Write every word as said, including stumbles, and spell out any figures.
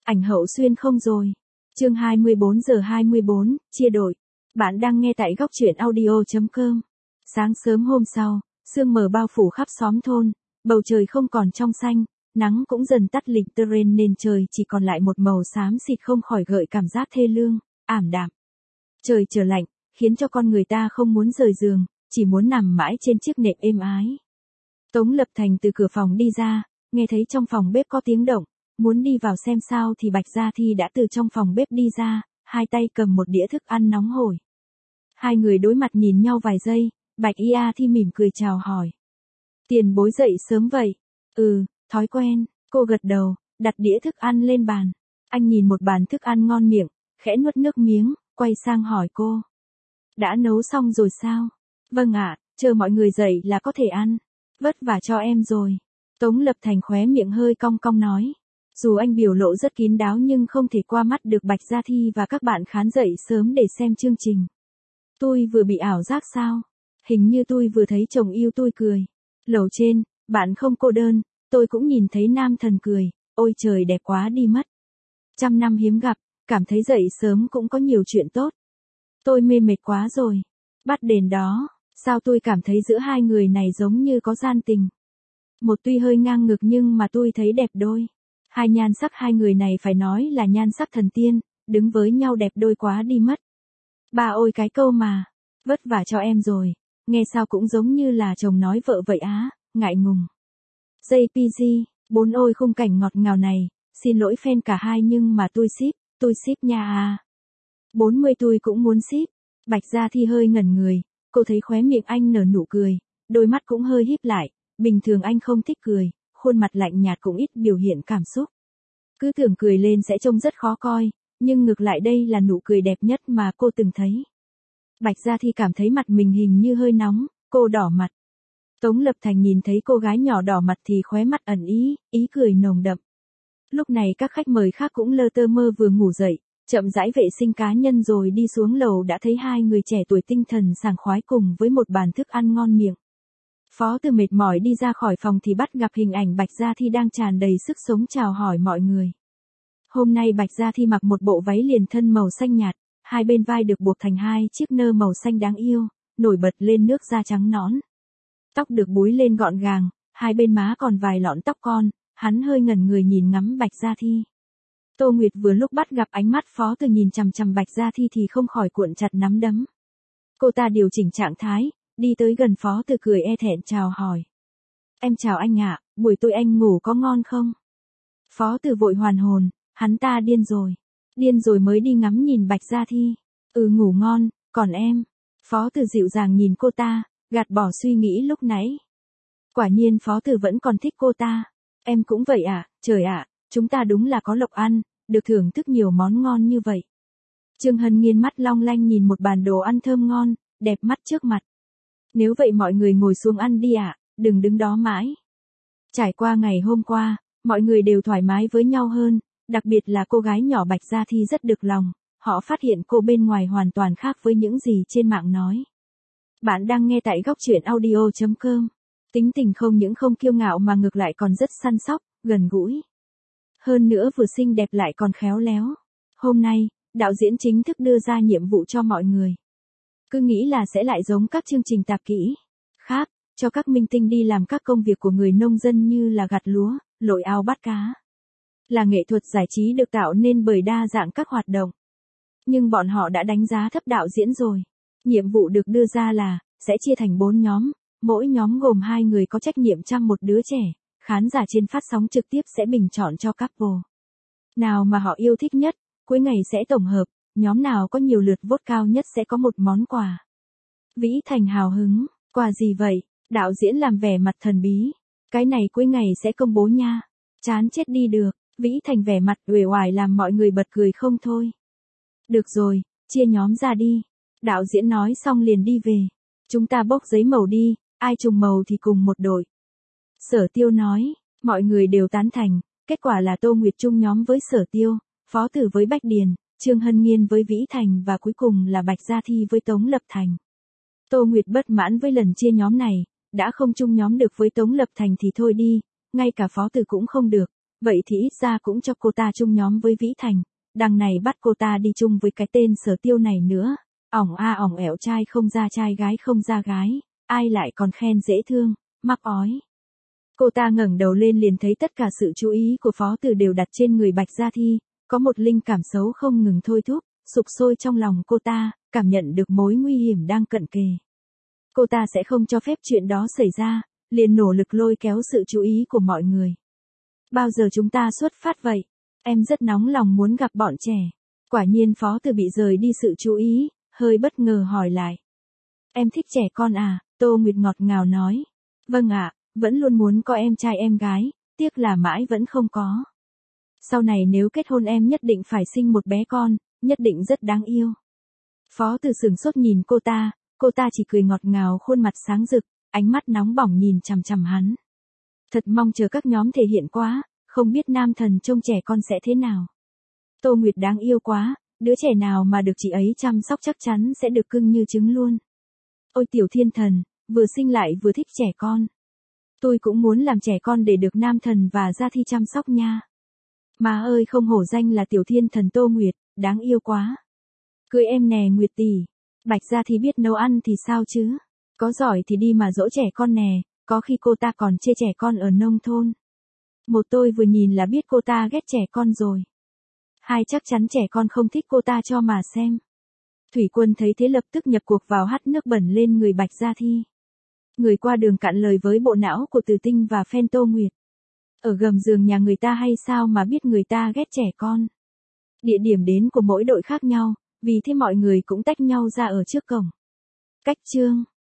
Ảnh hậu xuyên không rồi. Chương hai mươi bốn giờ hai mươi bốn, chia đổi. Bạn đang nghe tại góc truyện audio chấm com. Sáng sớm hôm sau, sương mờ bao phủ khắp xóm thôn, bầu trời không còn trong xanh, nắng cũng dần tắt lịm tơ rên nên trời chỉ còn lại một màu xám xịt không khỏi gợi cảm giác thê lương, ảm đạm. Trời trở lạnh, khiến cho con người ta không muốn rời giường, chỉ muốn nằm mãi trên chiếc nệm êm ái. Tống Lập Thành từ cửa phòng đi ra, nghe thấy trong phòng bếp có tiếng động, muốn đi vào xem sao thì Bạch Gia Thi đã từ trong phòng bếp đi ra, hai tay cầm một đĩa thức ăn nóng hổi. Hai người đối mặt nhìn nhau vài giây, Bạch Ia Thi mỉm cười chào hỏi. Tiền bối dậy sớm vậy? Ừ, thói quen, cô gật đầu, đặt đĩa thức ăn lên bàn. Anh nhìn một bàn thức ăn ngon miệng, khẽ nuốt nước miếng, quay sang hỏi cô. Đã nấu xong rồi sao? Vâng ạ, chờ mọi người dậy là có thể ăn. Vất vả cho em rồi. Tống Lập Thành khóe miệng hơi cong cong nói. Dù anh biểu lộ rất kín đáo nhưng không thể qua mắt được Bạch Gia Thi và các bạn khán dậy sớm để xem chương trình. Tôi vừa bị ảo giác sao? Hình như tôi vừa thấy chồng yêu tôi cười. Lầu trên, bạn không cô đơn, tôi cũng nhìn thấy nam thần cười, ôi trời đẹp quá đi mất. Trăm năm hiếm gặp, cảm thấy dậy sớm cũng có nhiều chuyện tốt. Tôi mê mệt quá rồi. Bắt đền đó, sao tôi cảm thấy giữa hai người này giống như có gian tình. Một tuy hơi ngang ngực nhưng mà tôi thấy đẹp đôi. Hai nhan sắc hai người này phải nói là nhan sắc thần tiên, đứng với nhau đẹp đôi quá đi mất. Bà ôi cái câu mà, vất vả cho em rồi, nghe sao cũng giống như là chồng nói vợ vậy á, ngại ngùng. gi pê giê, bốn ôi khung cảnh ngọt ngào này, xin lỗi fan cả hai nhưng mà tôi ship, tôi ship nha à. bốn mươi tôi cũng muốn ship. Bạch Gia Thi hơi ngẩn người, cô thấy khóe miệng anh nở nụ cười, đôi mắt cũng hơi híp lại, bình thường anh không thích cười, khuôn mặt lạnh nhạt cũng ít biểu hiện cảm xúc. Cứ tưởng cười lên sẽ trông rất khó coi, nhưng ngược lại đây là nụ cười đẹp nhất mà cô từng thấy. Bạch Gia Thi cảm thấy mặt mình hình như hơi nóng, cô đỏ mặt. Tống Lập Thành nhìn thấy cô gái nhỏ đỏ mặt thì khóe mắt ẩn ý, ý cười nồng đậm. Lúc này các khách mời khác cũng lơ tơ mơ vừa ngủ dậy, chậm rãi vệ sinh cá nhân rồi đi xuống lầu đã thấy hai người trẻ tuổi tinh thần sảng khoái cùng với một bàn thức ăn ngon miệng. Phó Từ mệt mỏi đi ra khỏi phòng thì bắt gặp hình ảnh Bạch Gia Thi đang tràn đầy sức sống chào hỏi mọi người. Hôm nay Bạch Gia Thi mặc một bộ váy liền thân màu xanh nhạt, hai bên vai được buộc thành hai chiếc nơ màu xanh đáng yêu, nổi bật lên nước da trắng nõn. Tóc được búi lên gọn gàng, hai bên má còn vài lọn tóc con, hắn hơi ngẩn người nhìn ngắm Bạch Gia Thi. Tô Nguyệt vừa lúc bắt gặp ánh mắt Phó Từ nhìn chằm chằm Bạch Gia Thi thì không khỏi cuộn chặt nắm đấm. Cô ta điều chỉnh trạng thái, đi tới gần Phó Từ cười e thẹn chào hỏi. Em chào anh ạ, buổi tối anh ngủ có ngon không? Phó Từ vội hoàn hồn, hắn ta điên rồi. Điên rồi mới đi ngắm nhìn Bạch Gia Thi. Ừ ngủ ngon, còn em? Phó Từ dịu dàng nhìn cô ta, gạt bỏ suy nghĩ lúc nãy. Quả nhiên Phó Từ vẫn còn thích cô ta. Em cũng vậy ạ, à, trời ạ, à, chúng ta đúng là có lộc ăn, được thưởng thức nhiều món ngon như vậy. Trương Hân nghiêng mắt long lanh nhìn một bàn đồ ăn thơm ngon, đẹp mắt trước mặt. Nếu vậy mọi người ngồi xuống ăn đi ạ, à, đừng đứng đó mãi. Trải qua ngày hôm qua, mọi người đều thoải mái với nhau hơn, đặc biệt là cô gái nhỏ Bạch Gia Thi rất được lòng, họ phát hiện cô bên ngoài hoàn toàn khác với những gì trên mạng nói. Bạn đang nghe tại góc truyện audio chấm com. Tính tình không những không kiêu ngạo mà ngược lại còn rất săn sóc, gần gũi. Hơn nữa vừa xinh đẹp lại còn khéo léo. Hôm nay, đạo diễn chính thức đưa ra nhiệm vụ cho mọi người. Cứ nghĩ là sẽ lại giống các chương trình tạp kỹ khác, cho các minh tinh đi làm các công việc của người nông dân như là gặt lúa, lội ao bắt cá. Là nghệ thuật giải trí được tạo nên bởi đa dạng các hoạt động. Nhưng bọn họ đã đánh giá thấp đạo diễn rồi. Nhiệm vụ được đưa ra là, sẽ chia thành bốn nhóm, mỗi nhóm gồm hai người có trách nhiệm chăm một đứa trẻ, khán giả trên phát sóng trực tiếp sẽ bình chọn cho couple nào mà họ yêu thích nhất, cuối ngày sẽ tổng hợp, nhóm nào có nhiều lượt vote cao nhất sẽ có một món quà. Vĩ Thành hào hứng, quà gì vậy? Đạo diễn làm vẻ mặt thần bí. Cái này cuối ngày sẽ công bố nha. Chán chết đi được, Vĩ Thành vẻ mặt uể oải làm mọi người bật cười không thôi. Được rồi, chia nhóm ra đi. Đạo diễn nói xong liền đi về. Chúng ta bốc giấy màu đi, ai trùng màu thì cùng một đội. Sở Tiêu nói, mọi người đều tán thành, kết quả là Tô Nguyệt chung nhóm với Sở Tiêu, Phó Tử với Bạch Điền, Trương Hân Nghiên với Vĩ Thành và cuối cùng là Bạch Gia Thi với Tống Lập Thành. Tô Nguyệt bất mãn với lần chia nhóm này, đã không chung nhóm được với Tống Lập Thành thì thôi đi, ngay cả Phó Tử cũng không được, Vậy thì ít ra cũng cho cô ta chung nhóm với Vĩ Thành, đằng này bắt cô ta đi chung với cái tên Sở Tiêu này nữa. Ỏng a ỏng ẻo, trai không ra trai, gái không ra gái, ai lại còn khen dễ thương, mắc ói. Cô ta ngẩng đầu lên liền thấy tất cả sự chú ý của Phó Tử đều đặt trên người Bạch Gia Thi, có một linh cảm xấu không ngừng thôi thúc, sục sôi trong lòng cô ta, cảm nhận được mối nguy hiểm đang cận kề. Cô ta sẽ không cho phép chuyện đó xảy ra, liền nỗ lực lôi kéo sự chú ý của mọi người. Bao giờ chúng ta xuất phát vậy? Em rất nóng lòng muốn gặp bọn trẻ. Quả nhiên Phó Tử bị rời đi sự chú ý, hơi bất ngờ hỏi lại. Em thích trẻ con à? Tô Nguyệt ngọt ngào nói. Vâng ạ, vẫn luôn muốn có em trai em gái, tiếc là mãi vẫn không có. Sau này nếu kết hôn em nhất định phải sinh một bé con, nhất định rất đáng yêu. Phó Tử sửng sốt nhìn cô ta, cô ta chỉ cười ngọt ngào, khuôn mặt sáng rực, ánh mắt nóng bỏng nhìn chằm chằm hắn. Thật mong chờ các nhóm thể hiện quá, không biết nam thần trông trẻ con sẽ thế nào. Tô Nguyệt đáng yêu quá, đứa trẻ nào mà được chị ấy chăm sóc chắc chắn sẽ được cưng như trứng luôn. Ôi tiểu thiên thần, vừa sinh lại vừa thích trẻ con. Tôi cũng muốn làm trẻ con để được nam thần và Gia Thi chăm sóc nha. Má ơi, không hổ danh là tiểu thiên thần Tô Nguyệt, đáng yêu quá. Cưới em nè Nguyệt tỷ. Bạch Gia Thi biết nấu ăn thì sao chứ? Có giỏi thì đi mà dỗ trẻ con nè, có khi cô ta còn chê trẻ con ở nông thôn. Một tôi vừa nhìn là biết cô ta ghét trẻ con rồi. Hai chắc chắn trẻ con không thích cô ta cho mà xem. Thủy Quân thấy thế lập tức nhập cuộc vào hắt nước bẩn lên người Bạch Gia Thi. Người qua đường cạn lời với bộ não của Từ Tinh và phen Tô Nguyệt. Ở gầm giường nhà người ta hay sao mà biết người ta ghét trẻ con. Địa điểm đến của mỗi đội khác nhau, vì thế mọi người cũng tách nhau ra ở trước cổng. Cách chương